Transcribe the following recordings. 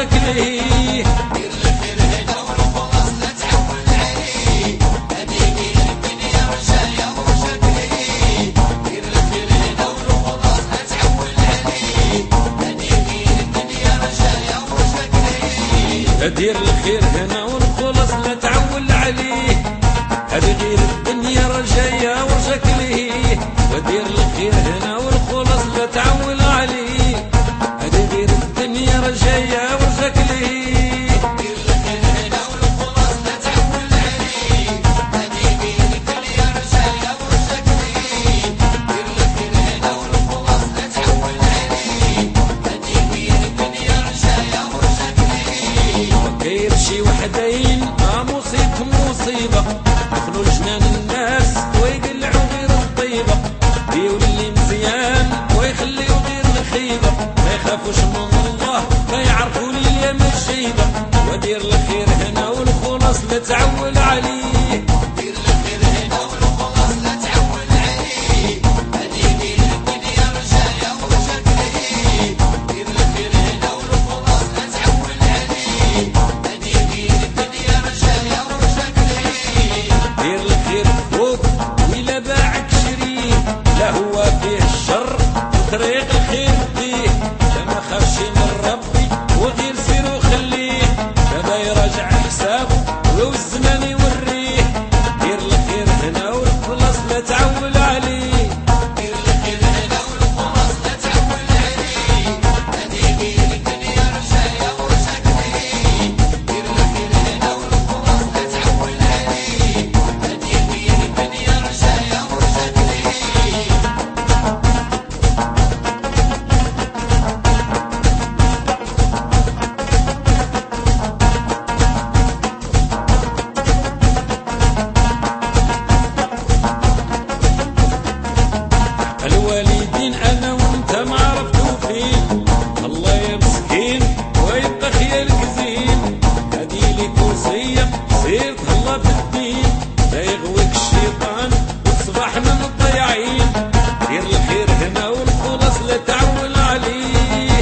وشكله. دير الخير هنا والخلص لا تعول عليه، هذه غير الدنيا رجايا وشكله. ودير الخير هنا والخلص لا تعول عليه، هذه غير الدنيا رجايا وشكله. شي وحدين مصيبتهم مصيبة، يدخلوا لجنان الناس ويقلعوا غير الطيبة، يولي مزيان ويخليوا غير الخيبة، ما يخافوش من الله ما يعرفوا لي من الشيبة. ودير الخير هنا والخلص لا تعول عليه. هو فيه الشر طريق الخير فيه، ما خافش من ربي وغير سيرو خليه، هذا يراجع حسابه والزمان يوريه. دير الخير هنا والخلص لا تعول عليه. دير الخير هنا والخلص لا تعول عليه، هذه غير الدنيا رجايا وشكله. دير الخير هنا والخلص لا تعول عليه، هذه غير الدنيا رجايا وشكله. الوالدين انا وانت ما عرفتو فين، الله يا مسكين ويبقى خيالك زين، هادي ليك وصيه سير تهلا في الدين، لا يغويك الشيطان وتصبح من الضياعين. دير الخير هنا والخلص لا تعول عليه.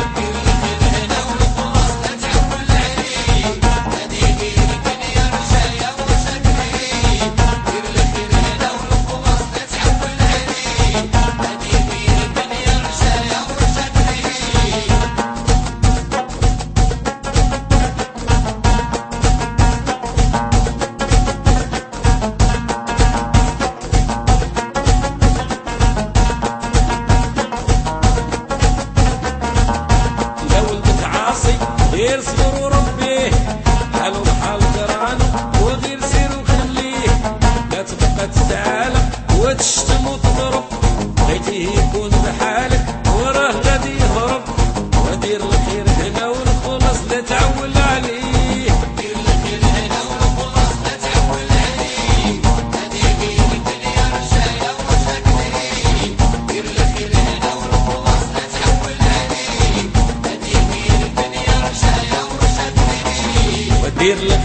غير صبر وربيه حالو بحال قرانو وغير سير وخليه، لا تبقى تتعالى وتشتم وتضرب، بغيتيه يكون بحالك وراه غادي يهرب. ودير الخير هنا والخلص لا تعول عليه. دير الخير هنا والخلص لا تعول عليه، هذه غير الدنيا رجايا وشكله. دير الخير هنا والخلص لا تعول عليه، هذه غير الدنيا رجايا وشكله. ودير